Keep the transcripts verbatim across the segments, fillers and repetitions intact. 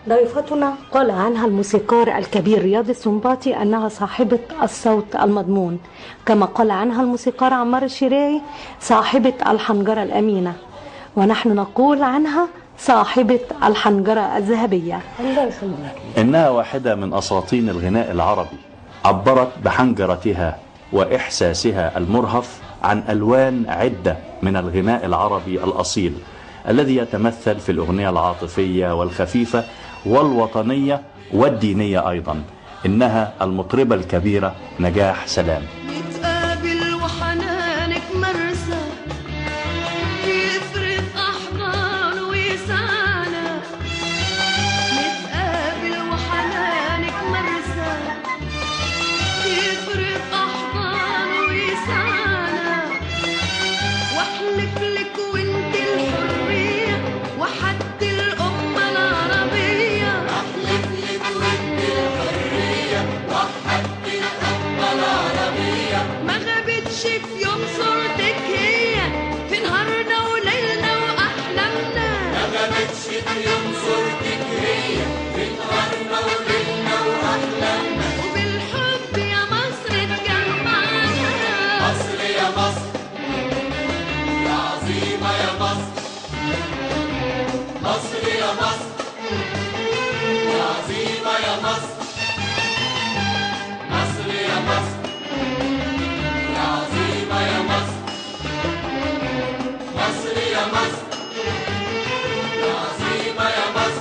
ضيفتنا قال عنها الموسيقار الكبير رياض السنباطي أنها صاحبة الصوت المضمون، كما قال عنها الموسيقار عمار الشريعي صاحبة الحنجرة الأمينة، ونحن نقول عنها صاحبة الحنجرة الذهبية. الله يخليك. إنها واحدة من أساطين الغناء العربي، عبرت بحنجرتها وإحساسها المرهف عن ألوان عدة من الغناء العربي الأصيل الذي يتمثل في الأغنية العاطفية والخفيفة والوطنية والدينية أيضا. إنها المطربة الكبيرة نجاح سلام. نتقابل وحنانك مرسى يفرق أحضان ويسعنا، نتقابل وحنانك مرسى يفرق أحضان ويسعنا، واحلف لك وانت الحرية وحد الأمة العربية، احلف لك وانت الحرية وحد الأمة العربية، ما غابتش في يوم صورتك هي في نهارنا وليلنا وأحلامنا، ما غابتش في يوم صورتك هي في نهارنا وليلنا وأحلامنا، وبالحب يا مصر اتجمعنا، مصر يا مصر يا عظيمة يا مصر، مصر يا مصر يا عظيمة يا مصر، مصر يا مصر يا عظيمة يا مصر، مصر يا مصر يا عظيمة يا مصر،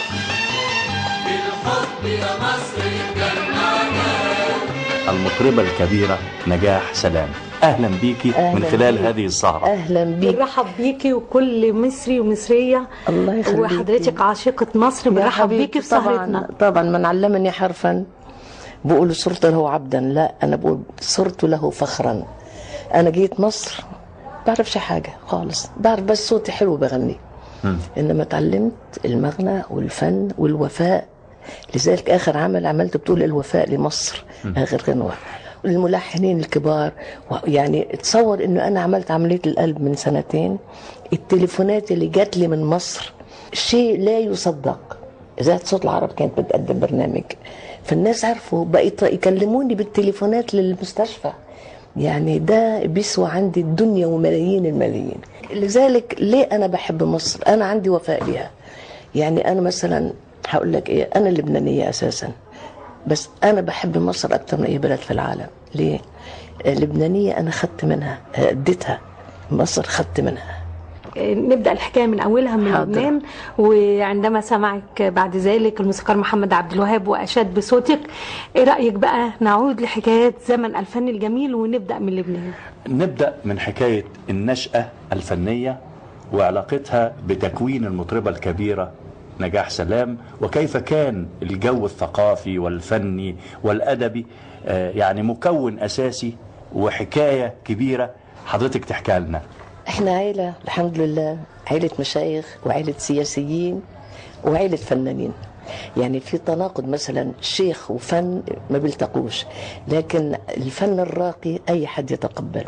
بالحب يا مصر اتجمعنا. المطربة الكبيرة نجاح سلام، أهلا بيكي أهلاً من خلال بيك. هذه السهرة. اهلا بيك. بنرحب بيكي وكل مصري ومصرية، الله يخليك. وحضرتك عاشقة مصر، يا بنرحب حبيبتي، بيكي في سهرتنا. طبعا طبعا من علمني حرفا بقول صرت له عبدا، لا انا بقول صرت له فخرا. انا جيت مصر بعرفش حاجه خالص، بعرف بس صوتي حلو بغني، انما اتعلمت المغنى والفن والوفاء. لذلك اخر عمل عملته بتقول الوفاء لمصر، اخر غنوه. الملحنين الكبار يعني تصور انه انا عملت عمليه القلب من سنتين، التليفونات اللي جات لي من مصر شيء لا يصدق. إذاعة صوت العرب كانت بتقدم برنامج، فالناس عرفوا بقيت يكلموني بالتليفونات للمستشفى، يعني ده بيسوى عندي الدنيا وملايين الملايين. لذلك ليه أنا بحب مصر؟ أنا عندي وفاء ليها. يعني أنا مثلا هقول لك إيه، أنا لبنانية أساسا، بس أنا بحب مصر أكتر من أي بلد في العالم. ليه؟ لبنانية أنا خدت منها، اديتها، مصر خدت منها. نبدأ الحكاية من أولها من حاضر. لبنان، وعندما سمعك بعد ذلك الموسيقار محمد عبد الوهاب وأشاد بصوتك، إيه رأيك بقى نعود لحكاية زمن الفن الجميل ونبدأ من لبنان؟ نبدأ من حكاية النشأة الفنية وعلاقتها بتكوين المطربة الكبيرة نجاح سلام، وكيف كان الجو الثقافي والفني والأدبي آه، يعني مكون أساسي وحكاية كبيرة حضرتك تحكي لنا. احنا عيلة الحمد لله، عيلة مشايخ وعيلة سياسيين وعيلة فنانين. يعني في تناقض، مثلا شيخ وفن ما بيلتقوش، لكن الفن الراقي اي حد يتقبله.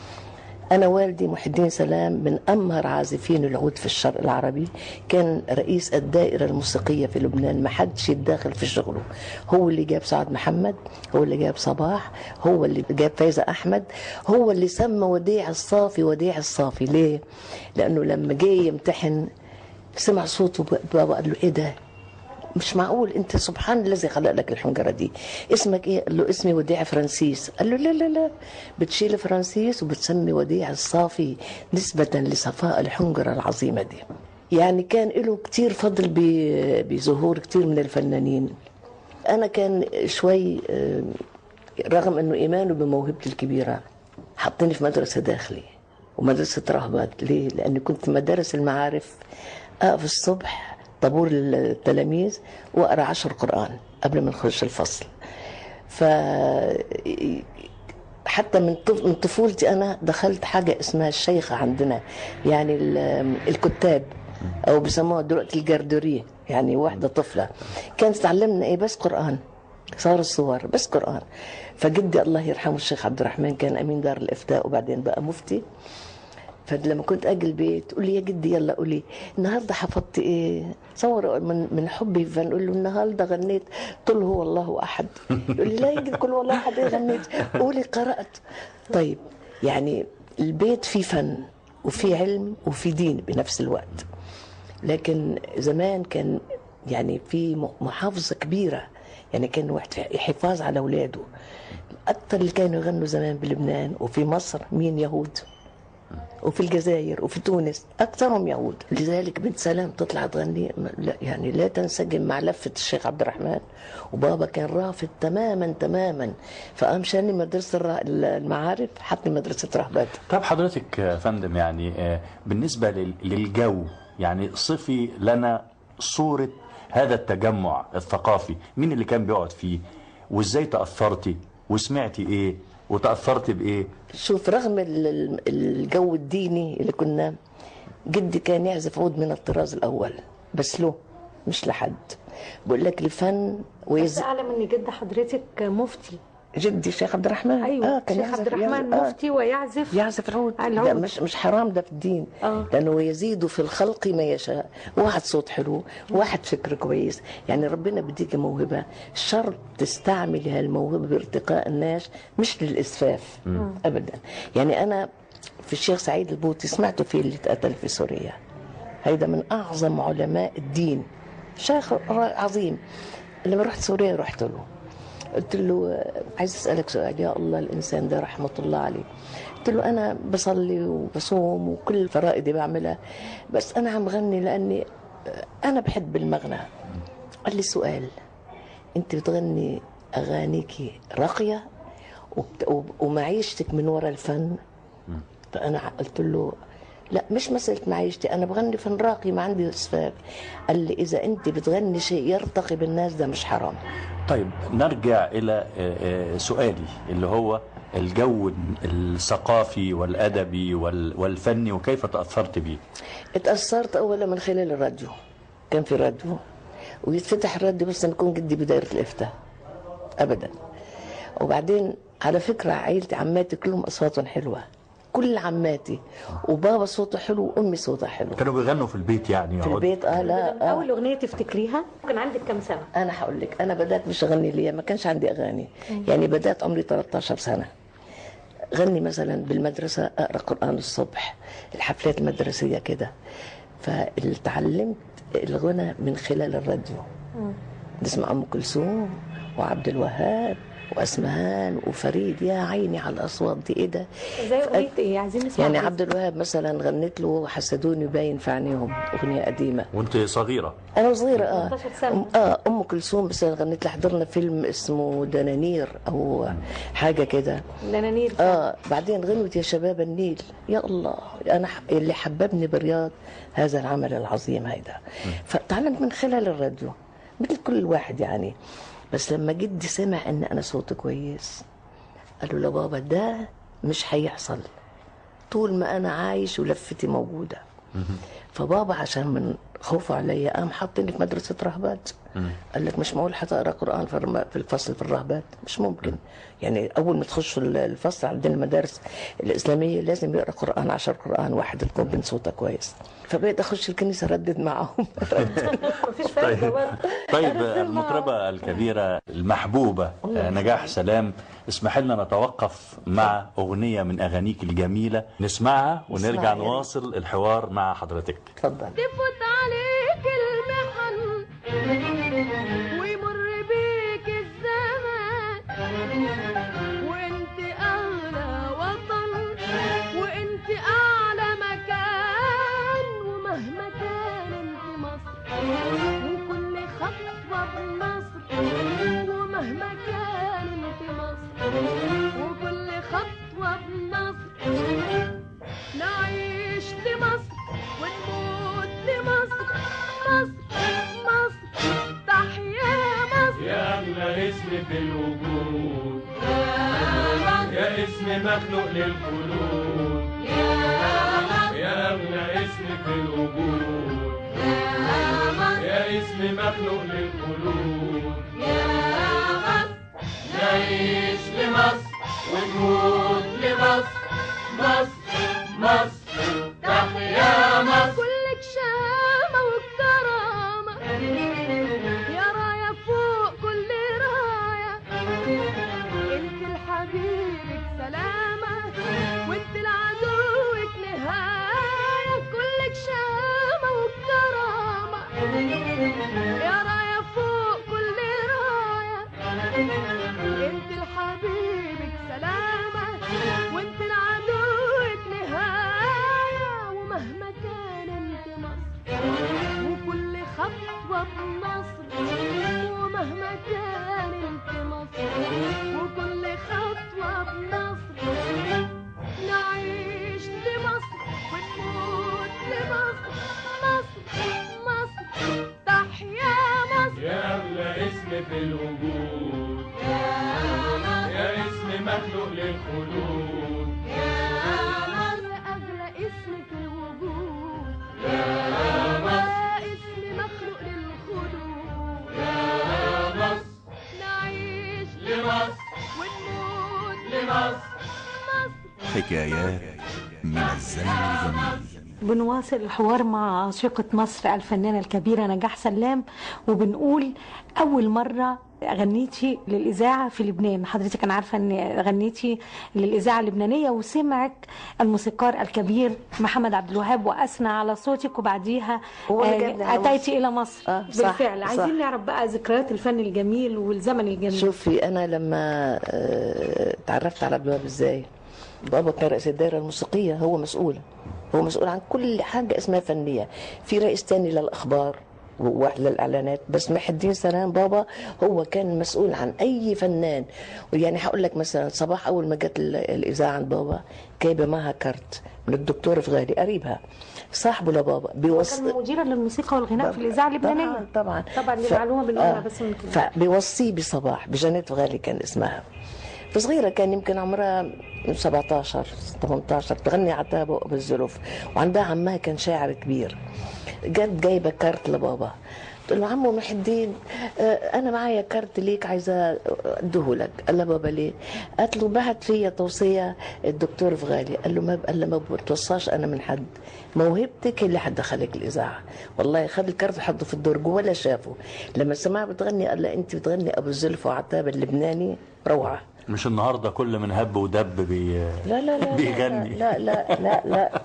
انا والدي محي الدين سلام من امهر عازفين العود في الشرق العربي، كان رئيس الدائرة الموسيقية في لبنان، ما حدش يتداخل في شغله. هو اللي جاب سعد محمد، هو اللي جاب صباح، هو اللي جاب فايزة احمد، هو اللي سمى وديع الصافي وديع الصافي. ليه؟ لانه لما جه يمتحن سمع صوته بابا قال له ايه ده، مش معقول، انت سبحان الذي خلق لك الحنجره دي، اسمك ايه؟ قال له اسمي وديع فرانسيس. قال له لا لا لا، بتشيل فرانسيس وبتسمي وديع الصافي نسبه لصفاء الحنجره العظيمه دي. يعني كان له كتير فضل بظهور كتير من الفنانين. انا كان شوي رغم انه ايمانه بموهبتي الكبيره حطني في مدرسه داخلي ومدرسه رهبات. ليه؟ لاني كنت في مدارس المعارف اقف الصبح طابور التلاميذ واقرا عشر قرآن قبل ما نخش الفصل. ف حتى من من طفولتي انا دخلت حاجه اسمها الشيخه عندنا، يعني الكتاب او بيسموها دلوقتي الجردوريه، يعني واحده طفله كانت تعلمنا ايه بس قرآن، صار الصور بس قرآن. فجدي الله يرحمه الشيخ عبد الرحمن كان امين دار الافتاء وبعدين بقى مفتي، فلما كنت اجي البيت تقول لي يا جدي يلا قولي النهارده حفظت ايه. تصور من من حبي فنقول له النهارده غنيت قل هو الله احد. يقول لي لا يا جدي قل هو الله احد ايه غنيت؟ قولي قرات. طيب يعني البيت فيه فن وفيه علم وفيه دين بنفس الوقت. لكن زمان كان يعني في محافظه كبيره، يعني كان واحد حفاظ على اولاده. اكثر اللي كانوا يغنوا زمان بلبنان وفي مصر مين؟ يهود. وفي الجزائر وفي تونس اكثرهم يهود. لذلك بنت سلام تطلع تغني لا يعني لا تنسجم مع لفه الشيخ عبد الرحمن، وبابا كان رافض تماما تماما. فقام شاني مدرسه المعارف، حطني مدرسه رهبات. طب حضرتك يا فندم يعني بالنسبه للجو، يعني صفي لنا صوره هذا التجمع الثقافي، مين اللي كان بيقعد فيه وازاي تاثرتي وسمعتي ايه وتأثرت بإيه؟ شوف، رغم الجو الديني اللي كنا، جدي كان يعزف عود من الطراز الأول بس له مش لحد. بقول لك الفن ويز... بس أعلم إن جد حضرتك مفتي. جدي الشيخ عبد الرحمن. أيوة آه كان الشيخ عبد الرحمن مفتي. آه ويعزف يعزف العود. ده مش مش حرام ده في الدين. آه. لأنه يزيد في الخلق ما يشاء. واحد صوت حلو، واحد فكر كويس. يعني ربنا بديك موهبة، شرط تستعمل هالموهبة بارتقاء الناس مش للإسفاف. م. أبدا. يعني أنا في الشيخ سعيد البوطي سمعته فيه اللي اتقتل في سوريا. هيدا من أعظم علماء الدين، شيخ عظيم. لما رحت سوريا رحت له قلت له عايز اسالك سؤال يا الله. الانسان ده رحمه الله عليه. قلت له انا بصلي وبصوم وكل الفرائض بعملها، بس انا عم غني لاني انا بحب المغنى. قال لي سؤال، انت بتغني اغانيكي راقيه ومعيشتك من وراء الفن؟ فانا قلت له لا مش مسألة معيشتي، أنا بغني فن راقي ما عندي إسفاف. قال لي إذا أنت بتغني شيء يرتقي بالناس ده مش حرام. طيب نرجع إلى سؤالي اللي هو الجو الثقافي والأدبي والفني وكيف تأثرت به؟ اتأثرت أولا من خلال الراديو. كان في راديو ويتفتح الراديو بس نكون جدي بداية الإفتاء أبدا. وبعدين على فكرة عائلتي عماتي كلهم أصواتهم حلوة، كل عماتي، وبابا صوته حلو وامي صوتها حلو. كانوا بيغنوا في البيت يعني؟ في البيت اه لا. آه. اول اغنيه تفتكريها كان عندك كم سنه؟ انا هقول لك، انا بدات مش اغني ليا، ما كانش عندي اغاني. يعني بدات عمري ثلاثة عشر سنه غني مثلا بالمدرسه، اقرا قران الصبح، الحفلات المدرسيه كده. فتعلمت الغنى من خلال الراديو. نسمع ام كلثوم وعبد الوهاب واسمهان وفريد. يا عيني على الاصوات دي، ايه ده؟ زي اغنيه ايه عايزين نسمع؟ يعني عبد الوهاب مثلا غنيت له حسدوني باين في عينيهم، اغنيه قديمه وانت صغيره؟ انا صغيره اه اه ام كلثوم بس غنيت لها، حضرنا فيلم اسمه دنانير او حاجه كده. دنانير اه بعدين غنوت يا شباب النيل. يا الله، انا اللي حببني برياض هذا العمل العظيم هيدا. فتعلمت من خلال الراديو مثل كل واحد يعني. بس لما جدي سمع ان انا صوتي كويس قال له لبابا ده مش هيحصل طول ما انا عايش ولفتي موجوده. فبابا عشان من خوفه عليا قام حاطني في مدرسه رهبات. قال لك مش معقول هتقرا قران في الفصل في الرهبات، مش ممكن. يعني اول ما تخش الفصل عندنا المدارس الاسلاميه لازم يقرا قران، عشر قران واحد تكون بين صوته كويس. فبقيت اخش الكنيسه ردد معهم. مفيش فايده برضه. طيب المطربه الكبيره المحبوبه نجاح سلام، اسمح لنا نتوقف مع اغنيه من اغانيك الجميله نسمعها ونرجع نواصل الحوار مع حضرتك. اتفضل. تفوت عليك المحن ويمر بيك الزمان، وانت اغلى وطن وانت اعلى مكان، ومهما كان انت مصر وكل خطوه بنصر، ومهما كان انت مصر وكل خطوه بنصر. نعيش لمصر ونموت لمصر، مصر مصر تحيا مصر. يا أغلى اسم في الوجود، يا اسم مخلوق للخلود، يا أغلى اسم في الوجود، يا اسم مخلوق للخلود. نعيش لمصر ونموت لمصر، مصر مصر يا راية فوق كل راية، انت لحبيبك سلامة، وانت لعدوك نهاية، ومهما كان انت مصر، وكل خطوة بنصر، ومهما كان انت مصر، وكل خطوة بنصر، نعيش لمصر ونموت لمصر، مصر مصر تحيا مصر. يا أغلى اسم في الوجود، يا اسم مخلوق للخلود، يا أغلى اسم في الوجود، يا اسم مخلوق للخلود، يا مصر نعيش لمصر ونموت لمصر. مصر. حكايات من الزمن الجميل. بنواصل الحوار مع عاشقة مصر الفنانة الكبيرة نجاح سلام، وبنقول أول مرة غنيتي للإذاعة في لبنان. حضرتك أنا عارفة أن غنيتي للإذاعة اللبنانية، وسمعك الموسيقار الكبير محمد عبد الوهاب وأثنى على صوتك، وبعديها هو اللي جابني على أتيتي مصر. إلى مصر. آه، صح، بالفعل صح. عايزين نعرف بقى ذكريات الفن الجميل والزمن الجميل. شوفي انا لما آه، تعرفت على عبد الوهاب ازاي، بابا كان رئيس الدائره الموسيقيه، هو مسؤول هو مسؤول عن كل حاجه اسمها فنيه، في رئيس تاني للاخبار وواحد للاعلانات، بس محي الدين سلام بابا هو كان مسؤول عن اي فنان. ويعني هقول لك مثلا صباح اول ما جت ال- الاذاعه عند بابا جايبه معها كارت من الدكتور فغالي قريبها صاحبه لبابا بيوص كان مديرا للموسيقى والغناء في الإذاعة اللبنانية. طبعا طبعا طبعا دي معلومة بنقولها بس من كده. فبيوصيه بصباح بجانيت فغالي كان اسمها، فصغيره كان يمكن عمرها سبعتاشر تمنتاشر، تغني عتابه وابو الزلف، وعندها عمها كان شاعر كبير. جت جايبه كارت لبابا، تقول له عمو محي الدين آه، انا معايا كارت ليك عايزه اديهولك. قال لها بابا ليه؟ قالت له بعت فيا توصيه الدكتور فغالي. قال له ما قال له ما بتوصاش انا من حد، موهبتك اللي حتدخلك الاذاعه. والله خد الكارت وحطه في الدرج ولا شافه. لما سمعها بتغني قال لها انت بتغني ابو الزلف وعتاب اللبناني روعه. مش النهارده كل من هب ودب بي لا لا لا بيغني. لا لا لا لا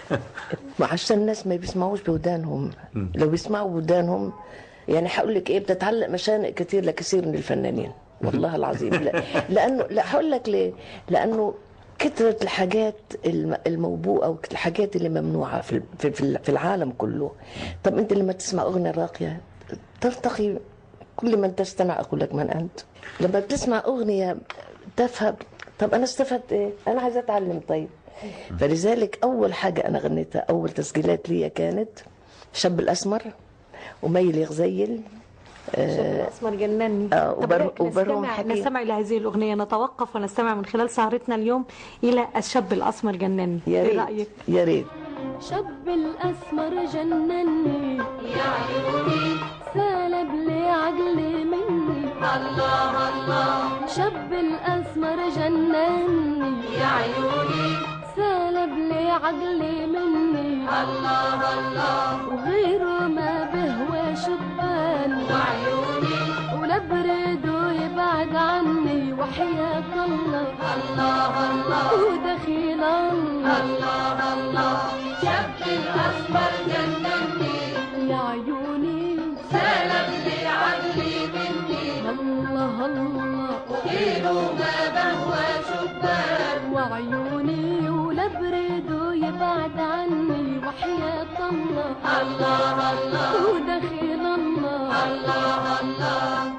ما عشان الناس ما بيسمعوش بودانهم، لو بيسمعوا بودانهم يعني هقول لك ايه، بتتعلق مشانق كتير لكثير من الفنانين والله العظيم. لا لانه لا هقول لك ليه، لانه كثرة الحاجات الم- الموبوءة والحاجات اللي ممنوعة في في في في العالم كله. طب انت لما تسمع اغنية راقية ترتقي، كل من تستمع اقول لك من انت. لما بتسمع اغنية تفهم، طب انا استفدت ايه؟ انا عايزه اتعلم. طيب فلذلك اول حاجه انا غنيتها اول تسجيلات لي كانت شاب الاسمر وميل يغزيل الشاب الأسمر جنني. آه، طب وبر- رأيك وبرهم نستمع, حكي. نستمع إلى هذه الأغنية، نتوقف ونستمع من خلال سهرتنا اليوم إلى الشاب الأسمر جنني. يا إيه ريت رأيك؟ يا ريت. شاب الأسمر جنني يا عيوني، سالب لي عقلي مني الله الله. شاب الأسمر جنني يا عيوني، سالب لي عقلي مني الله الله. وغيره ما بهوى شبان وعيوني، ولا بريده يبعد عني وحياة الله الله الله. ودخيل الله الله الله. شاب الأسمر جنني يا عيوني، سلم لي عقلي مني الله الله. وغيره ما بهوى شبان وعيوني، ولا بريده يبعد عني وحياة الله الله الله. ودخيل الله الله الله.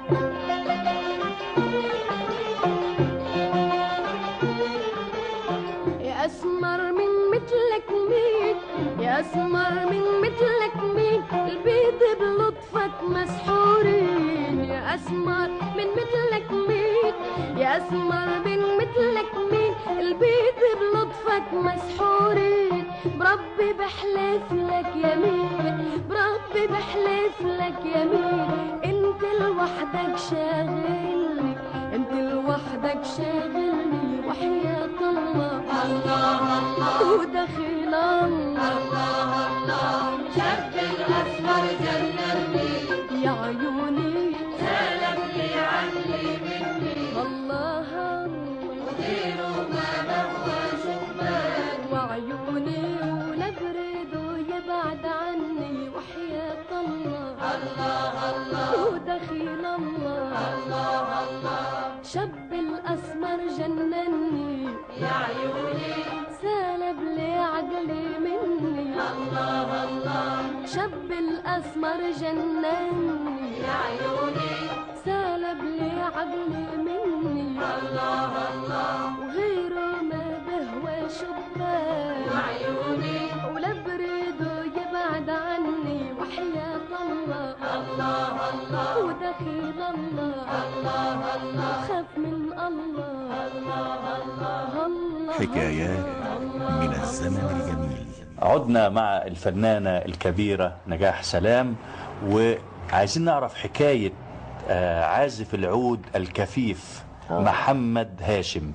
يا أسمر من مثلك مين، يا أسمر من مثلك مين، البيض بلطفك مسحورين. يا أسمر من مثلك مين، يا أسمر من مثلك مين، البيض بلطفك مسحورين. بربي بحلف لك يمين، بربي بحلف لك يمين، انت لوحدك شاغلني، انت لوحدك شاغلني وحياة الله الله الله. ودخيل الله الله الله. شاب الأسمر جنني يا عيوني، سلم لي عقلي مني الله الله. وغيره ما بهوى شبان وعيوني، ولا بريده يبعد عني وحياة الله الله ودخيل الله الله الله شاب الأسمر جنني يا عيوني سالب لي عقلي مني الله الله شاب الأسمر جنني يا عيوني سالب لي عقلي مني الله الله وغيره ما بهوى شبان يا عيوني ولا بريده يبعد عني وحياة الله الله الله ودخيل الله الله الله خاف من الله الله الله الله حكايات من الزمن الجميل. عدنا مع الفنانة الكبيرة نجاح سلام، وعايزين نعرف حكاية عازف العود الكفيف أوه. محمد هاشم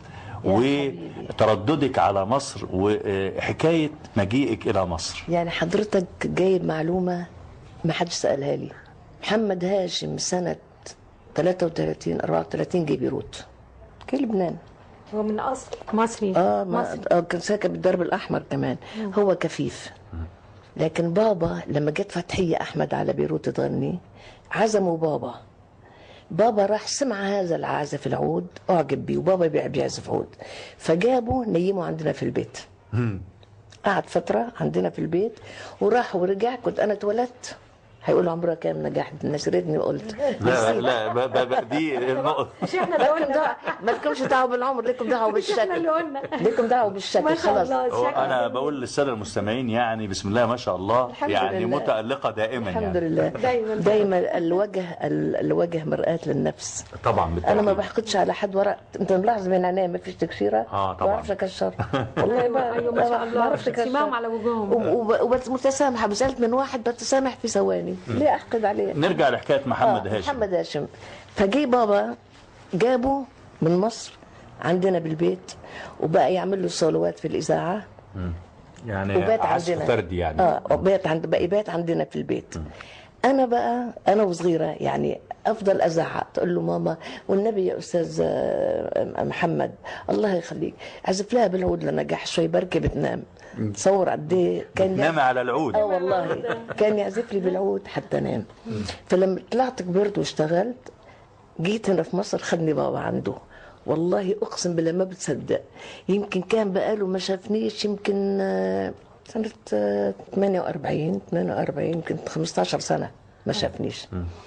وترددك على مصر وحكاية مجيئك إلى مصر. يعني حضرتك جايب معلومة ما حدش سألها لي. محمد هاشم سنة ثلاثة وثلاثين أربعة وثلاثين جه بيروت، جه لبنان. هو من أصل مصري. اه, مصري. آه كان ساكن بالدرب الأحمر كمان. مم. هو كفيف. مم. لكن بابا لما جت فتحية أحمد على بيروت تغني عزموا بابا. بابا راح سمع هذا العازف العود اعجب بيه، وبابا بيعزف عود، فجابه نيمه عندنا في البيت. مم. قعد فترة عندنا في البيت وراح ورجع. كنت أنا اتولدت هيقولوا عمرها كام نجاح، نسرتني وقلت لا لا لا دي النقطة مش احنا اللي قلنا، ما لكمش دعوة بالعمر، لكم دعوة بالشكل، لكم دعوة بالشكل خلاص. أنا بقول للسادة المستمعين يعني بسم الله ما شاء الله، يعني لله. متألقة دائما الحمد يعني. لله. دايما دايما الوجه الوجه مرآة للنفس. طبعا بالتأكيد. أنا ما بحقدش على حد ورق. أنت ملاحظ من عينيا ما فيش تكشيرة. اه طبعا. ما بعرفش أكشر والله. ما أيوة ما شاء الله، ما بعرفش أكشر على وجوههم. ومتسامحة، بسألت من واحد بتسامح في ثواني، ليه أحقد عليه؟ نرجع لحكاية محمد آه هاشم. محمد هاشم فجي بابا جابه من مصر عندنا بالبيت، وبقى يعمل له صلوات في الإذاعة. مم. يعني وبات عزف عندنا فردي يعني. اه وبات عند بقى بات عندنا في البيت. مم. انا بقى انا وصغيره يعني افضل ازعق، تقول له ماما والنبي يا استاذ محمد الله يخليك عزف لها بالعود لنجاح شوي بركي بتنام. تصور قد ايه كان نام على العود. اه والله كان يعزف لي بالعود حتى نام. فلما طلعت كبرت واشتغلت جيت هنا في مصر خدني بابا عنده، والله اقسم بالله ما بتصدق، يمكن كان بقاله ما شافنيش يمكن سنة ثمانية وأربعين ثمانية وأربعين يمكن خمستاشر سنة ما شافنيش.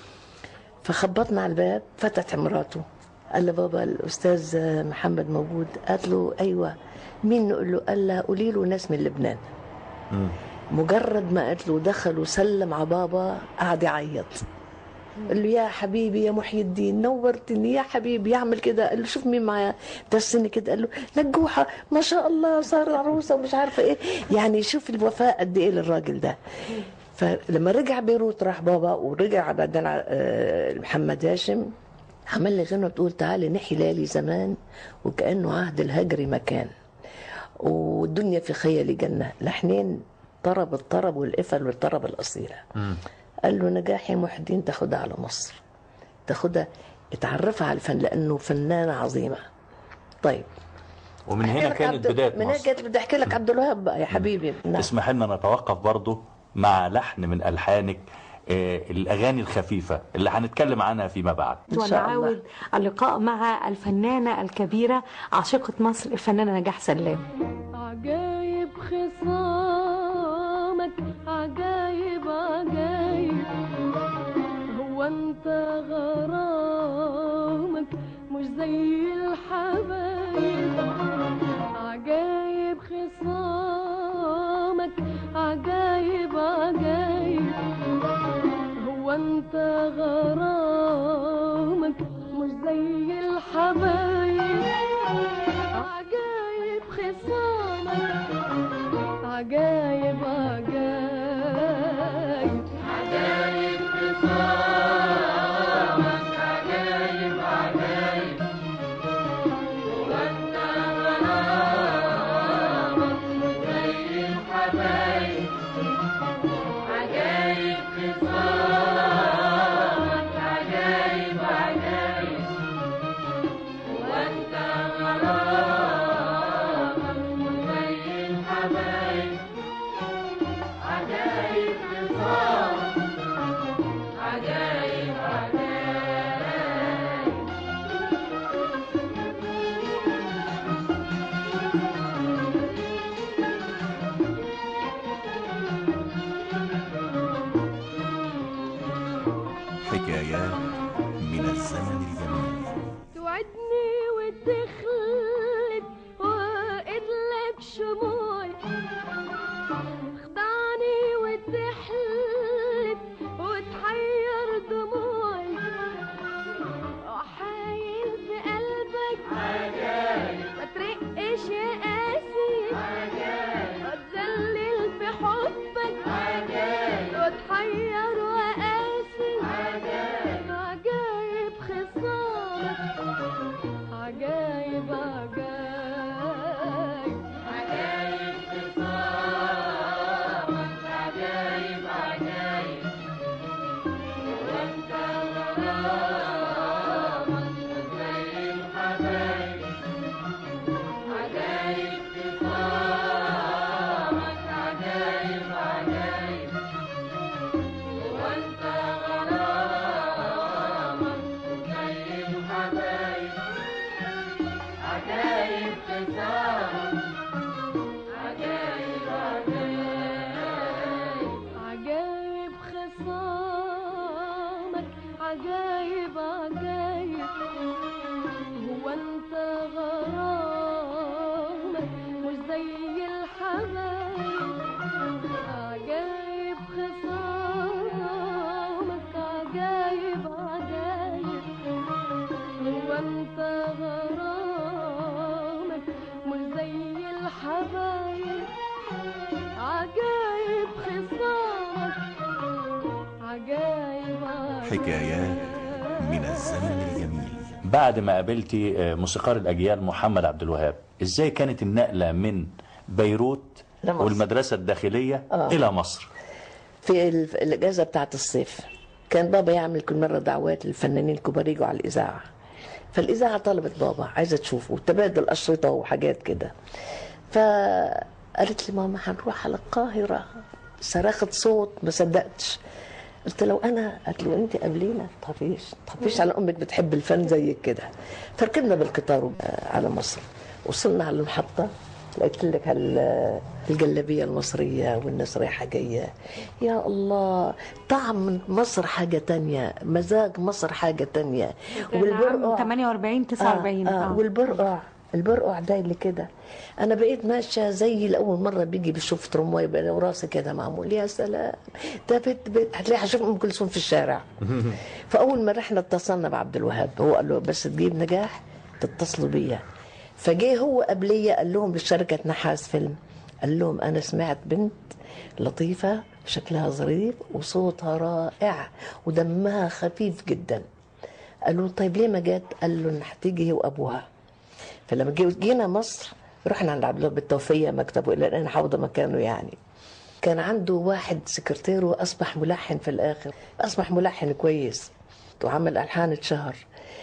فخبطنا على الباب، فتت مراته، قال له بابا الأستاذ محمد موجود؟ قالت له أيوة. مين؟ نقول له؟ قال لها قولي له ناس من لبنان. مم. مجرد ما قالت له دخل وسلم على بابا قعد يعيط. قال له يا حبيبي يا محي الدين نورتني يا حبيبي، يعمل كده. قال له شوف مين معايا تسني كده، قال له نجوحه ما شاء الله صار عروسه ومش عارفه ايه. يعني شوف الوفاء قد ايه للراجل ده. فلما رجع بيروت راح بابا ورجع بعدين محمد هاشم عمل لي غنوه بتقول تعالي نحي ليالي زمان وكانه عهد الهجر مكان والدنيا في خيالي جنه، لحنين طرب الطرب والقفل والطرب الاصيله. قال له نجاح يا محي الدين تاخدها على مصر، تاخدها اتعرفها على الفن لانه فنانه عظيمه. طيب ومن هنا كانت بدايه مصر. من هنا كانت بدي احكي لك عبد الوهاب بقى يا حبيبي. نعم. اسمح لنا نتوقف برضو مع لحن من الحانك، آه الاغاني الخفيفه اللي هنتكلم عنها فيما بعد. ونعاود اللقاء مع الفنانه الكبيره عاشقه مصر الفنانه نجاح سلام. عجايب خصامك عجايب عجايب، هو انت غرامك مش زي الحبايب. عجايب خصامك عجايب عجايب، هو انت غرامك مش زي الحبايب. عجايب خصامك عجايب عجايب، عجايب خصامك عجايب عجايب، وانت غرامك زي الحبايب. عجايب خصامك عجايب عجايب، حكايات من الزمن الجميل. توعدني وتخلد واقلب شموعي، تخدعني وتحلف وتحير دموعي، وحايل في قلبك عجايب ما ترقش يا قاسي عجايب، وتذلل في حبك عجايب وتحير وقاسي عجايب، عجايب خصامك عجايب عجايب عجايب خصامك عجايب عجايب، وانت غرامك زي الحبايب، عجايب خصامك عجايب عجايب، وانت غرامك زي الحبايب، عجايب خصامك عجايب عجايب، عجايب خصامك عجايب عجايب، هو انت غرامك مش زي الحبايب، عجايب خصامك عجايب عجايب، هو انت غرامك مش زي الحبايب، عجايب خصامك عجايب عجايب. حكايات من الزمن الجميل. بعد ما قابلتي موسيقار الأجيال محمد عبد الوهاب، إزاي كانت النقلة من بيروت لمصر. والمدرسة الداخلية آه. إلى مصر؟ في ال- الإجازة بتاعت الصيف كان بابا يعمل كل مرة دعوات للفنانين الكبار يجوا على الإذاعة، فالإذاعة طلبت بابا عايزة تشوفه، تبادل أشرطة وحاجات كده، فقالت لي ماما هنروح على القاهرة. صرخت صوت ما صدقتش، قلت لو انا قالت له انت قبلينا طفيش طفيش على امك بتحب الفن زيك كده. فركبنا بالقطار على مصر، وصلنا على المحطه لقيت لك هال- الجلابيه المصريه والناس رايحه جايه، يا الله طعم مصر حاجه تانية، مزاج مصر حاجه تانية. والبرقع ثمانية وأربعين تسعة وأربعين. آه آه والبرقع البرقع ده اللي كده انا بقيت ماشيه زي الاول مره بيجي بيشوف ترمواي يبقى وراسي كده معمول، يا سلام ده بيت بيت هتلاقي هشوف ام كلثوم في الشارع. فاول ما رحنا اتصلنا بعبد الوهاب، هو قال له بس تجيب نجاح تتصلوا بيا. فجه هو قبليه قال لهم لشركه نحاس فيلم، قال لهم انا سمعت بنت لطيفه شكلها ظريف وصوتها رائع ودمها خفيف جدا. قالوا طيب ليه ما جت؟ قال له هتيجي هي وابوها. فلما جينا مصر رحنا عند عبد الله بالتوفيق مكتبه الى الان حافظه مكانه يعني. كان عنده واحد سكرتيره اصبح ملحن في الاخر، اصبح ملحن كويس وعمل الحان اتشهر.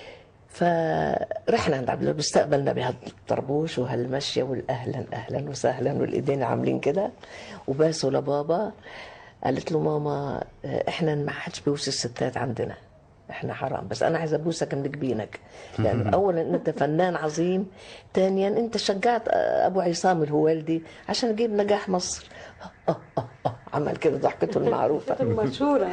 فرحنا عند عبد الله استقبلنا بهالطربوش وهالمشيه والاهلا اهلا وسهلا والايدين عاملين كده وباسوا لبابا. قالت له ماما احنا ما حدش بيوصي الستات عندنا، احنا حرام، بس انا عايزه ابوسك من جبينك، لانه يعني اولا انت فنان عظيم، ثانيا انت شجعت ابو عصام الهوالدي عشان يجيب نجاح مصر. اه اه اه عمل كده ضحكته المعروفه المشهوره.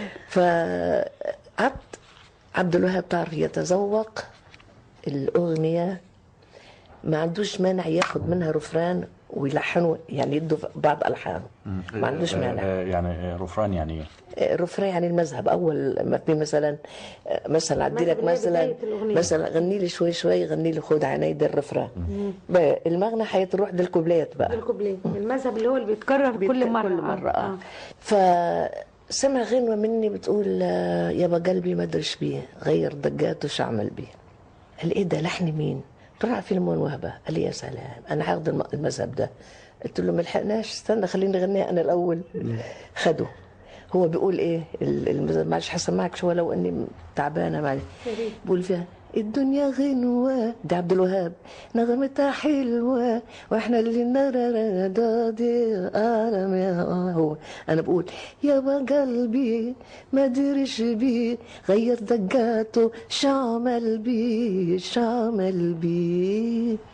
فعبد عبد الوهاب تعرف يتذوق الاغنيه، ما عندوش مانع ياخد منها رفران ويلحنوا يعني يدوا بعض الحان، ما عندوش مانع. يعني رفران يعني ايه؟ رفران يعني المذهب. اول ما في مثلا مثلا ادي لك مثلا مثلا غني لي شوي شوي، غني لي خد عيني ده الرفران، المغنى هيتروح ده الكوبليات بقى، الكوبليه المذهب اللي هو اللي بيتكرر كل مره كل مره اه, آه. فسمع غنوه مني بتقول يابا قلبي ما ادريش بيه غير دقاته شو اعمل بيه. قال ايه ده لحن مين؟ طلع فيلم وهبه. قال لي يا سلام انا هاخد المذهب ده. قلت له ما لحقناش استنى خليني اغنيها انا الاول. خده هو بيقول ايه المذهب، معلش هسمعك شويه لو اني تعبانه معلش. بيقول فيها الدنيا غنوة، ده عبد الوهاب، نغمتها حلوة واحنا اللي نرى دادي آه هو انا بقول يابا قلبي ما دريش بيه غير دقاته شعمل بيه شعمل بيه.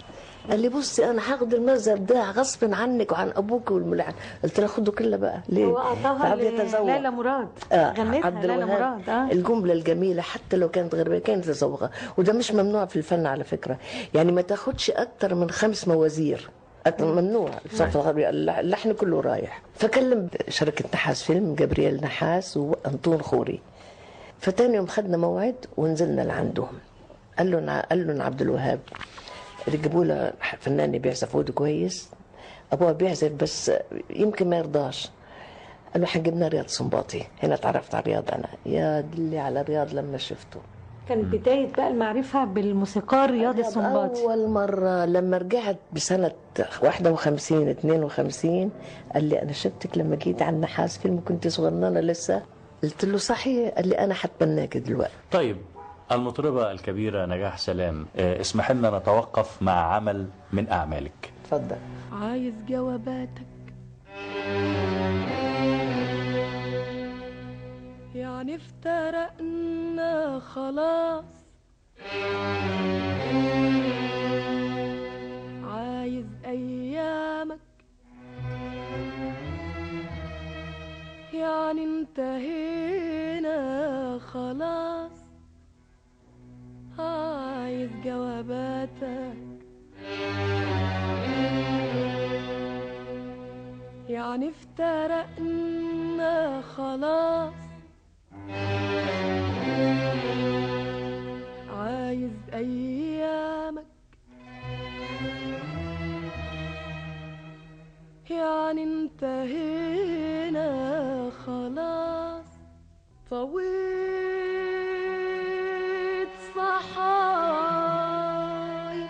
قال لي بصي انا هاخد المذهب ده غصب عنك وعن ابوك والملعن. قلت له خده كله بقى ليه؟ هو أعطاها فعم يتذوق. ليلى مراد، آه غنتها عبد ليلى الوهاب. مراد. آه. الجمله الجميله حتى لو كانت غريبه كانت تذوقها، وده مش ممنوع في الفن على فكره. يعني ما تاخدش اكتر من خمس موازير، أكتر ممنوع. الصف الغربي اللحن كله رايح. فكلم شركه نحاس فيلم، جبريل نحاس وانطون خوري. فتاني يوم خدنا موعد ونزلنا لعندهم. قال له قال له عبد الوهاب جابوا له فنان بيعزف عود كويس، ابوه بيعزف بس يمكن ما يرضاش. قال له حنجيبنا رياض سنباطي. هنا تعرفت على رياض انا، يا دلي على رياض لما شفته. كان بداية بقى المعرفة بالموسيقار رياض السنباطي. أول مرة لما رجعت بسنة واحد وخمسين اثنين وخمسين قال لي أنا شفتك لما جيت على النحاس فيلم كنت صغننة لسه. قلت له صحيح. قال لي أنا حتبناك دلوقتي. طيب المطربة الكبيرة نجاح سلام، اسمح لنا نتوقف مع عمل من أعمالك. اتفضل. عايز جواباتك يعني افترقنا خلاص، عايز ايامك يعني انتهينا خلاص، عايز جواباتك يعني افترقنا خلاص، عايز ايامك يعني انتهينا خلاص، طويت صحايف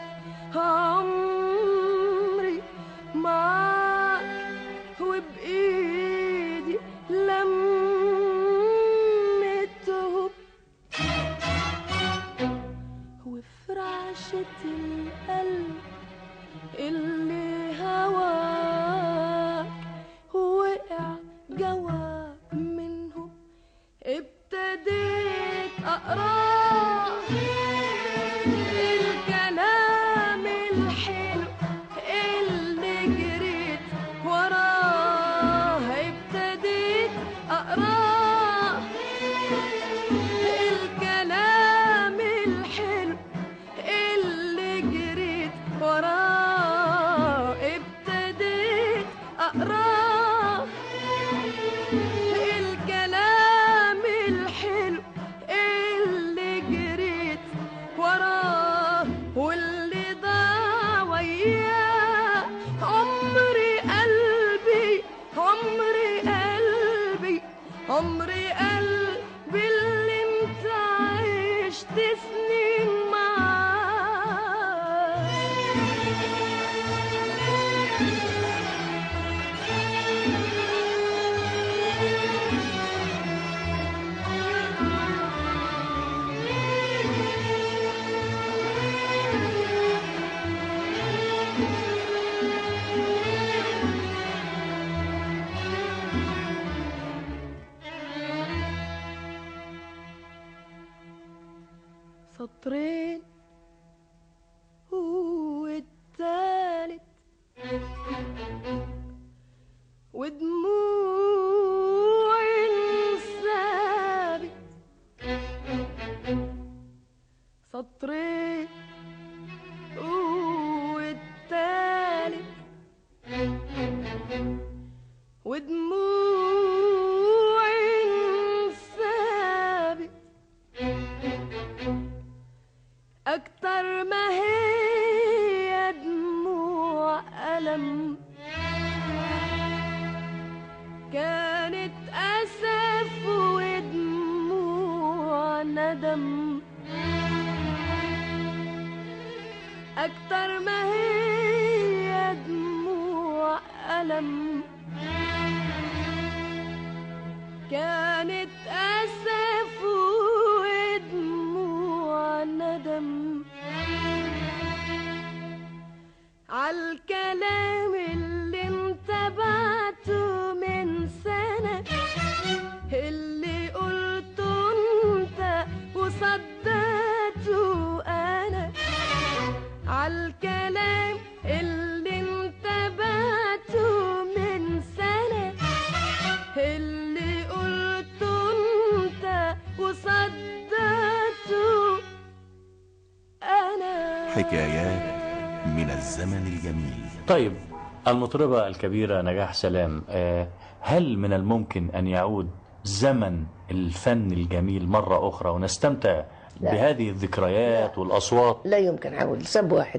عمري معاك وبإيدي لمتهم، وفراشة القلب اللي هواك وقع جواك منهم، ابتديت أقرأ الكلام الحلو اللي جريت وراه، ابتديت أقرأ الكلام الحلو اللي جريت وراه، ابتديت أقرأ الكلام الحلو اللي جريت وراه، واللي ضاع وياه عمري قلبي عمري قلبي عمري قلبي اللي انت عشت سنين معاه. سطرين والتالت ودموع انسابت، سطرين والتالت ودموع انسابت، أكتر ما هي دموع ألم كانت أسف ودموع ندم، أكتر ما هي دموع ألم كانت أسف ودموع ندم، عالكلام اللي انت بعته من سنة، اللي قلته انت وصدقته انا، عالكلام حكايات من الزمن الجميل. طيب، المطربة الكبيرة نجاح سلام، آه، هل من الممكن أن يعود زمن الفن الجميل مرة أخرى ونستمتع لا. بهذه الذكريات والأصوات؟ لا يمكن عود لسبب واحد.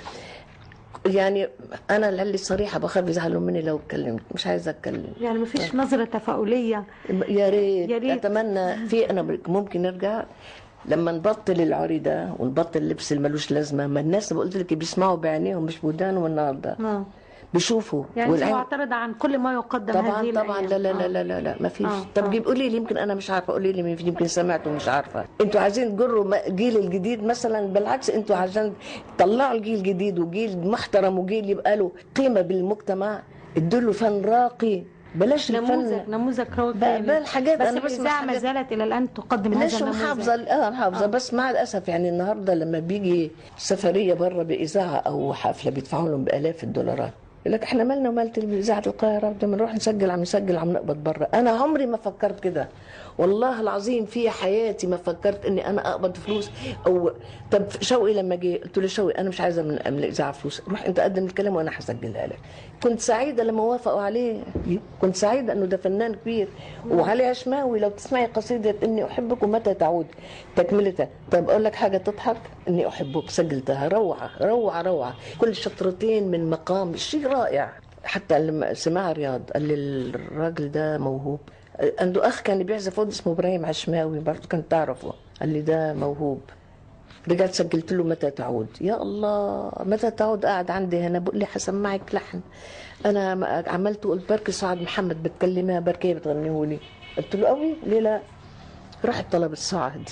يعني انا اللي صريحه بخاف يزعلوا مني لو اتكلمت، مش عايزه اتكلم. يعني مفيش نظرة تفاؤلية؟ يا ريت يا ريت. اتمنى في انا ممكن نرجع لما نبطل العري ده ونبطل اللبس اللي ملوش لازمه. ما الناس اللي قلت لك بيسمعوا بعينيهم مش بودانهم النهارده، اه بيشوفوا. يعني انت والعين- معترضة عن كل ما يقدم طبعا هذه طبعا الأيام. لا لا آه. لا لا لا ما فيش. آه، طب آه. جيب قولي لي، يمكن انا مش عارفه، قولي لي يمكن سمعت ومش عارفه. انتوا عايزين تجروا م- جيل الجديد مثلا؟ بالعكس، انتوا عشان تطلعوا الجيل الجديد وجيل محترم وجيل يبقى له قيمه بالمجتمع، ادوا له فن راقي، بلاش نموذج الفن نموذج راقي. بقى- بقى الحاجات بس أنا بسمع الإذاعة ما حاجات- زالت إلى الآن تقدم هذا ليش النموذج. محافظه اه محافظه آه. بس مع الاسف يعني النهارده لما بيجي سفريه بره باذاعه او حفله بيدفعوا لهم بالاف الدولارات، يقول لك احنا مالنا ومال تلفزيون اذاعه القاهره، لما نروح نسجل عم نسجل عم نقبض بره. انا عمري ما فكرت كده، والله العظيم في حياتي ما فكرت اني انا اقبض فلوس. او طب شوقي لما جه قلت له شوقي انا مش عايزه من من الاذاعه فلوس، روح انت قدم الكلام وانا هسجلها لك. كنت سعيده لما وافقوا عليه، كنت سعيده انه ده فنان كبير. وعلي عشماوي لو تسمعي قصيده اني احبك ومتى تعود تكملتها، طب اقول لك حاجه تضحك، اني احبك سجلتها، روعه روعه روعه، كل شطرتين من مقام شيء رائع. حتى لما سمع رياض قال لي الراجل ده موهوب. عنده اخ كان بيعزف عود اسمه ابراهيم عشماوي برضه كنت تعرفه، قال لي ده موهوب. رجعت سجلت له متى تعود، يا الله متى تعود قاعد عندي هنا بقول لي حسمعك لحن. انا عملت قلت بركي سعاد محمد بتكلمها بركي بتغنيه لي، قلت له قوي ليه لا. رحت طلبت سعاد،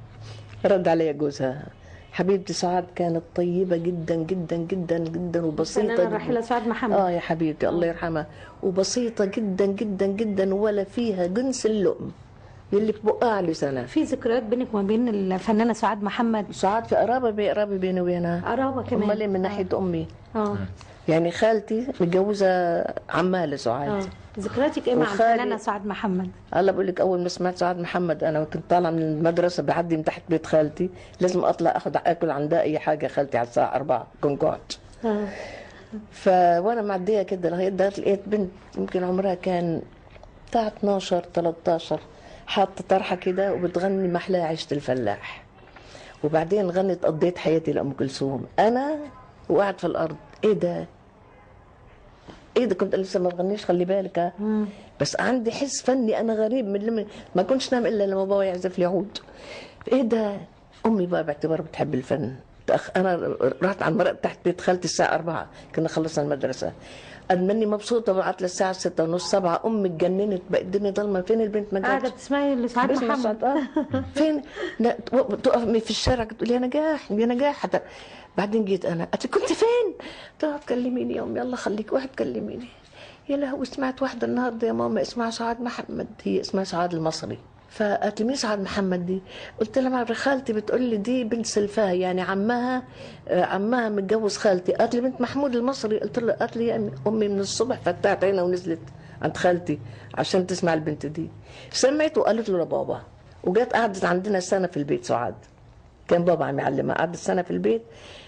رد عليا جوزها، حبيبتي سعاد كانت طيبة جدا جدا جدا جدا وبسيطة الفنانة جدا. الراحلة سعاد محمد. اه يا حبيبتي الله يرحمها، وبسيطة جدا جدا جدا ولا فيها جنس اللقم اللي في بقها على لسانها. في ذكريات بينك وما بين الفنانة سعاد محمد؟ سعاد في قرابة بقرابة بيني وبينها، قرابة كمان. امال إيه من ناحية امي. اه يعني خالتي متجوزة عمها لسعاد. اه ذكرياتك ايه مع وخالي- الفنانة سعاد محمد؟ الله بقول لك اول ما سمعت سعاد محمد انا كنت طالعه من المدرسه بعدي من تحت بيت خالتي، لازم اطلع اخذ اكل عندها اي حاجه خالتي على الساعه أربعة كونكورد. اه ف وانا معديه كده لغايه ده لقيت بنت يمكن عمرها كان بتاع اتناشر تلتاشر حاطه طرحه كده وبتغني محلاها عيشه الفلاح، وبعدين غنت قضيت حياتي لام كلثوم. انا وقعت في الارض، ايه ده ايه ده، كنت لسه ما بغنيش خلي بالك ها. بس عندي حس فني انا غريب من لما ما كنتش نام الا لما بابا يعزف لي عود. ايه ده، امي بقى باعتبارها بتحب الفن. تأخ... انا رحت على المرأة تحت بيت خالتي الساعه أربعة كنا خلصنا المدرسه، قد مني مبسوطه بعت للساعه ستة ونص سبعة، امي اتجننت بقى الدنيا ضلمه، فين البنت ما قاعدة جاتش. بتسمعي لسعاد بسمع محمد؟ سعاد، آه. فين لا، تقف في الشارع تقول يا نجاح يا نجاح حتى. بعدين جيت انا قالت لي كنت فين؟ قلت لها تكلميني يا امي، يلا خليك واحد كلميني. يا لهوي سمعت واحده النهارده يا ماما اسمها سعاد محمد، هي اسمها سعاد المصري. فقالت لي مين سعاد محمد دي؟ قلت لها مع خالتي بتقول لي دي بنت سلفاه، يعني عمها عمها متجوز خالتي. قالت لي بنت محمود المصري. قلت لها قالت لي يا امي من الصبح فتحت عينها ونزلت عند خالتي عشان تسمع البنت دي. سمعت وقالت له لبابا، وجت قعدت عندنا سنه في البيت. سعاد كان بابا عم يعلمها، قعدت سنه في البيت.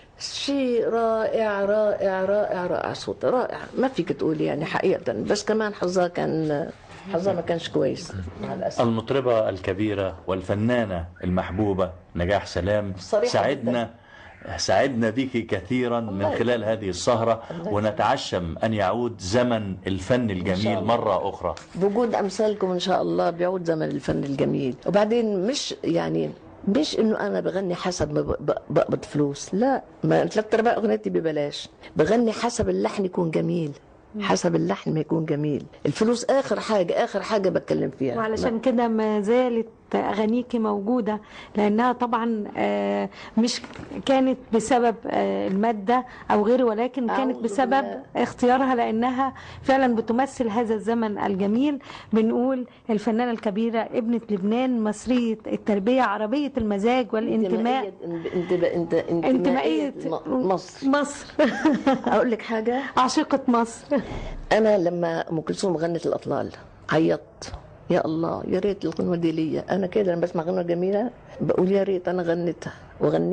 شيء رائع رائع رائع رائع، صوت رائع ما فيك تقولي يعني حقيقه. بس كمان حظها كان حظها ما كانش كويس مع الاسف. المطربة الكبيرة والفنانة المحبوبة نجاح سلام، صريحة سعدنا سعدنا بك كثيرا من خلال هذه السهرة، ونتعشم أن يعود زمن الفن الجميل مرة أخرى. بوجود امثالكم ان شاء الله بيعود زمن الفن الجميل. وبعدين مش يعني مش انه انا بغني حسب ما ب- ب- بقبض فلوس، لا، ما ثلاث ارباع اغنيتي ببلاش. بغني حسب اللحن يكون جميل، حسب اللحن ما يكون جميل. الفلوس اخر حاجه، اخر حاجه بتكلم فيها. وعلشان كده ما زالت أغانيكي موجودة، لأنها طبعا آه، مش كانت بسبب آه، المادة أو غيره، ولكن كانت أعوذ بسبب بالله. اختيارها لأنها فعلا بتمثل هذا الزمن الجميل. بنقول الفنانة الكبيرة ابنة لبنان، مصرية التربية، عربية المزاج والانتماء، انتمائيه انت انتمائية مصر. مصر اقول لك حاجه، عاشقة مصر. انا لما ام كلثوم غنت الاطلال عيطت، يا الله يا ريت الغنوه دي ليا. انا كده لما بسمع غنوه جميله بقول يا ريت انا غنيتها وغنيها.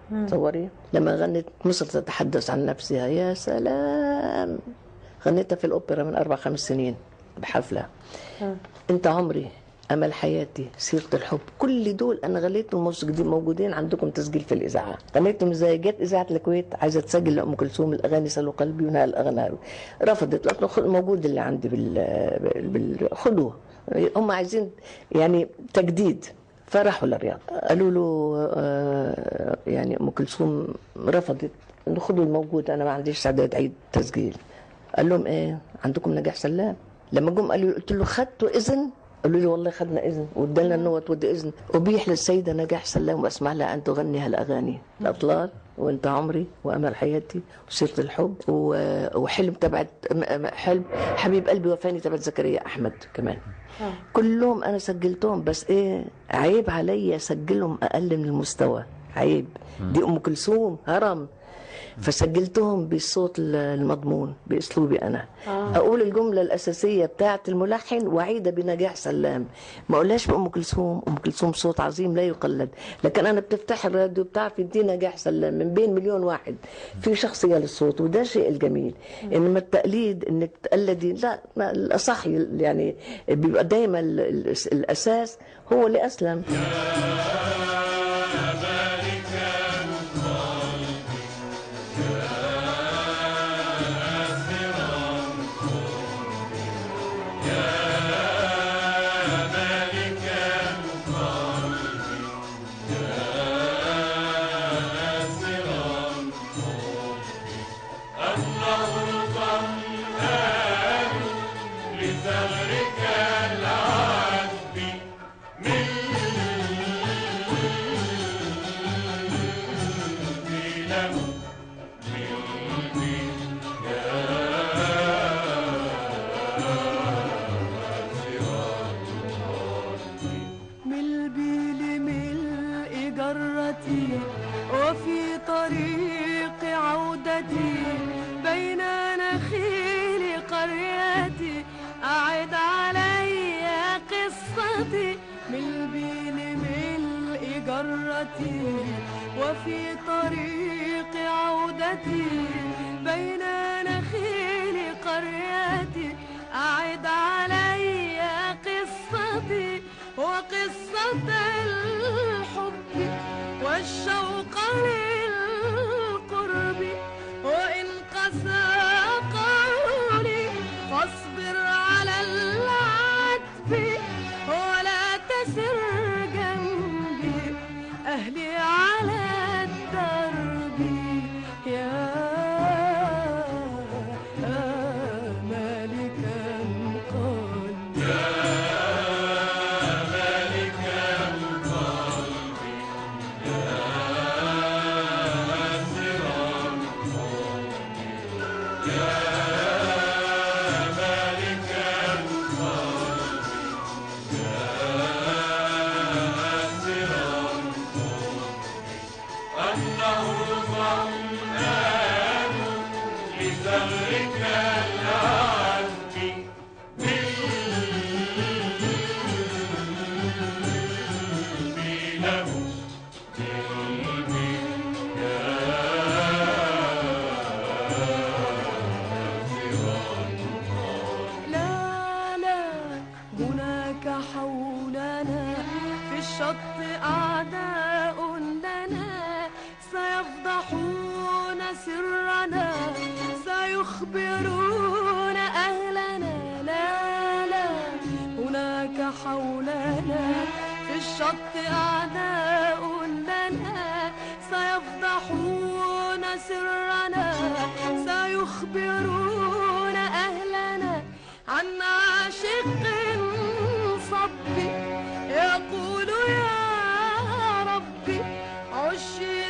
تصوري لما غنت مصر تتحدث عن نفسها، يا سلام. غنيتها في الأوبرا من أربع خمس سنين بحفلة. أنت عمري، أمل حياتي، سيرة الحب، كل دول أنا غنيتهم موجودين عندكم تسجيل في الإذاعة. غنيتهم إزاي؟ جت إذاعة الكويت عايزة تسجل لأم كلثوم الأغاني سلو قلبي ونهى الأغنى، رفضت. قالت له موجود اللي عندي بال... بال... خدوه، هم عايزين يعني تجديد. فراحوا للرياض قالوا له آه يعني أم كلثوم رفضت، إنه خدوا الموجود، أنا ما عنديش استعداد أعيد تسجيل. قال لهم إيه عندكم نجاح سلام؟ لما جم قالوا، قلت له خدتوا إذن؟ قالوا لي والله خدنا إذن وادالنا النوت ودي إذن. أبيح للسيدة نجاح سلام وأسمع لها أن تغني هالأغاني الأطلال وأنت عمري وأمل حياتي وسيرة الحب وحلم تبعت حلم حبيب قلبي وفاني تبعت زكريا أحمد كمان. كلهم أنا سجلتهم، بس إيه عيب علي أسجلهم أقل من المستوى، عيب. دي أم كلثوم هرم، فسجلتهم بالصوت المضمون باسلوبي انا. آه. اقول الجمله الاساسيه بتاعه الملحن وعيده بنجاح سلام، ما اقولهاش بام كلثوم. ام كلثوم صوت عظيم لا يقلد، لكن انا بتفتح الراديو بتعرف دي نجاح سلام من بين مليون واحد في شخصيه للصوت، وده الشيء الجميل. انما التقليد انك تقلدي لا، الاصح يعني بيبقى دايما الاساس هو اللي اسلم. وفي طريق عودتي بين نخيل قريتي أعد علي قصتي من بين ملء جرتي. وفي طريق عودتي بين نخيل قريتي أعد علي قصتي وقصة الحب والشوق للقرب. وإن قسى قولي فاصبر على العتب ولا تسر جنبي أهلي على الدرب. يا مالك القلب أعداء لنا سيفضحون سرنا سيخبرون أهلنا. لا لا هناك حولنا في الشط أعداء لنا سيفضحون سرنا سيخبرون أهلنا عن عاشق صب يقول يا عشي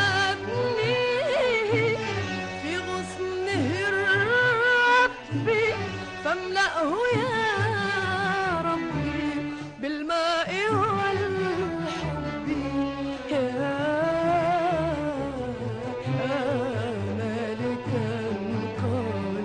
سأبنيه في غصنه الرطب فاملأه يا ربي بالماء والحب. يا مالك القلب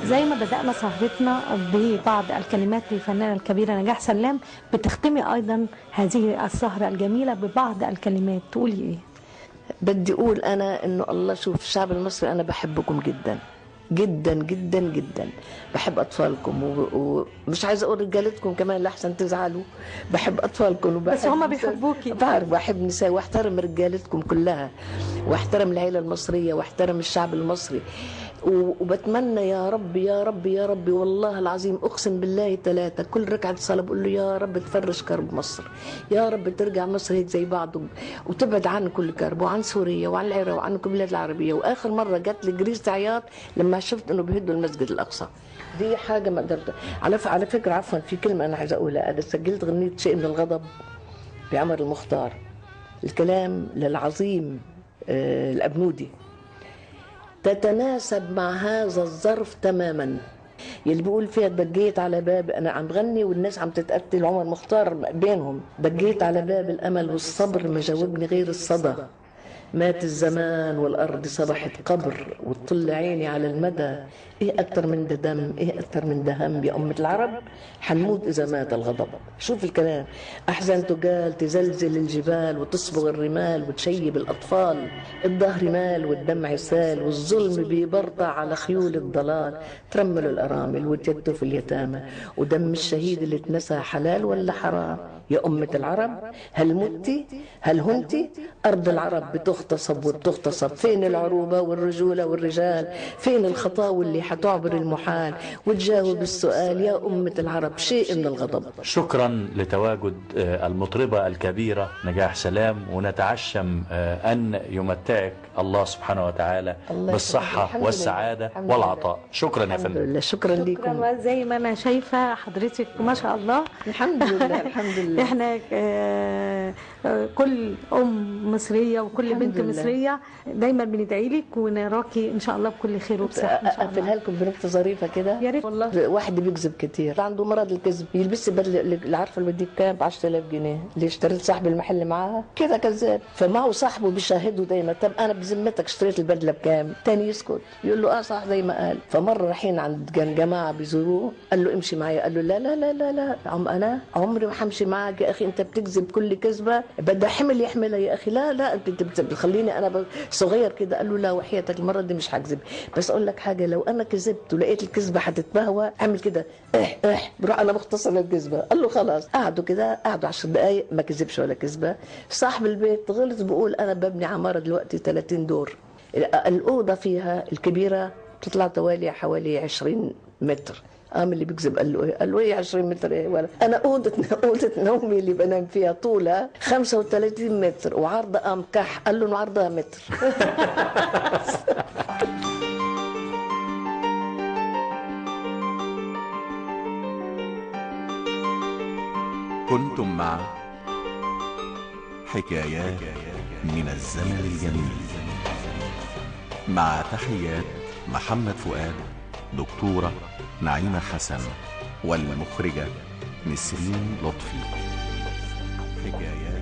زي ما بدأنا سهرتنا ببعض الكلمات للفنانة الكبيرة نجاح سلام، بتختمي أيضا هذه السهرة الجميلة ببعض الكلمات، تقولي إيه؟ بدي أقول أنا إنه الله، شوف الشعب المصري أنا بحبكم جدا جدا جدا جدا. بحب أطفالكم و- ومش عايزة أقول رجالتكم كمان لحسن تزعلوا. بحب أطفالكم وبحب بس هما نساء- بيحبوكي. بعرف، بحب نساء واحترم رجالتكم كلها، واحترم العيلة المصرية، واحترم الشعب المصري. و- وبتمنى يا رب يا رب يا رب والله العظيم اقسم بالله ثلاثه كل ركعه صلاه بقول له يا رب تفرج كرب مصر، يا رب ترجع مصر هيك زي بعض وتبعد عن كل كرب وعن سوريا وعن العراق وعن كل البلاد العربيه. واخر مره جات لي جريزه عياط لما شفت انه بيهدوا المسجد الاقصى. دي حاجه ما قدرت. على على فكره عفوا في كلمه انا عايزه اقولها، انا سجلت غنيه شيء من الغضب بعمر المختار، الكلام للعظيم آه الابنودي، تتناسب مع هذا الظرف تماما. يلي بيقول فيها دقيت على باب، انا عم غني والناس عم تتقتل، عمر مختار بينهم، دقيت على باب الامل والصبر ما جاوبني غير الصدى، مات الزمان والارض صبحت قبر وتطل عيني على المدى، ايه اكتر من ده دم، ايه اكتر من ده هم يا امة العرب، حنموت اذا مات الغضب. شوف الكلام، احزان تقال تزلزل الجبال وتصبغ الرمال وتشيب الاطفال، الظهر مال والدمع سال والظلم بيبرطع على خيول الضلال، ترملوا الارامل وتيتوا اليتامى ودم الشهيد اللي اتنسى حلال ولا حرام. يا أمة العرب هل متي هل هنتي؟ أرض العرب بتغتصب وبتغتصب، فين العروبة والرجولة والرجال؟ فين الخطاوة اللي حتعبر المحال وتجاوب السؤال يا أمة العرب شيء من الغضب؟ شكرا لتواجد آه، المطربة الكبيرة نجاح سلام، ونتعشم آه، أن يمتعك الله سبحانه وتعالى الله بالصحة يخليك. الحمد والسعادة لله. الحمد والعطاء. شكرا يا الحمد فندم. لله، شكرا لكم. شكرا. زي ما أنا شايفة حضرتك ما شاء الله الحمد لله الحمد لله. احنا آه، آه، كل ام مصريه وكل الحمد بنت لله. مصريه دايما بندعي لك ونراكي ان شاء الله بكل خير وبصحه ان شاء أقفلها الله. لكم بنكتة ظريفة كده. يا ريت والله. واحد بيكذب كتير، عنده مرض الكذب، يلبس بدله اللي عارفه اللي بدي بكام؟ ب عشرة آلاف جنيه، اللي اشتريت صاحب المحل معاها كده كذاب، فمعه صاحبه بيشاهده دايما، طب انا بذمتك اشتريت البدله بكام؟ تاني يسكت، يقول له اه صح زي ما قال. فمره رايحين عند كان جماعه بيزوروه، قال له امشي معايا، قال له لا لا لا لا لا عم انا عمري ما همشي معاك يا اخي، انت بتكذب كل كذبه بدها حمل يحملها يا اخي، لا لا انت بتخليني انا صغير كده. قال له لا وحياتك المره دي مش هكذب، بس اقول لك حاجه، لو انا كذبت ولقيت الكذبه هتتبهوى اعمل كده اح اح بروح انا مختصر الكذبه. قال له خلاص. قعدوا كده قعدوا عشر دقائق ما كذبش ولا كذبه. صاحب البيت غلط بيقول انا ببني عماره دلوقتي ثلاثين دور، الاوضه فيها الكبيره بتطلع توالي حوالي عشرين متر. قام اللي بيكذب قال له ايه؟ قال له ايه عشرين متر ايه؟ ولا انا اوضه اوضه نومي اللي بنام فيها طولها خمسة وثلاثين متر وعرضها قام كح، قال له انه عرضها متر. كنتم مع حكايات من الزمن الجميل، مع تحيات محمد فؤاد، دكتورة نعيمة حسن، والمخرجة نسرين لطفي. حكايات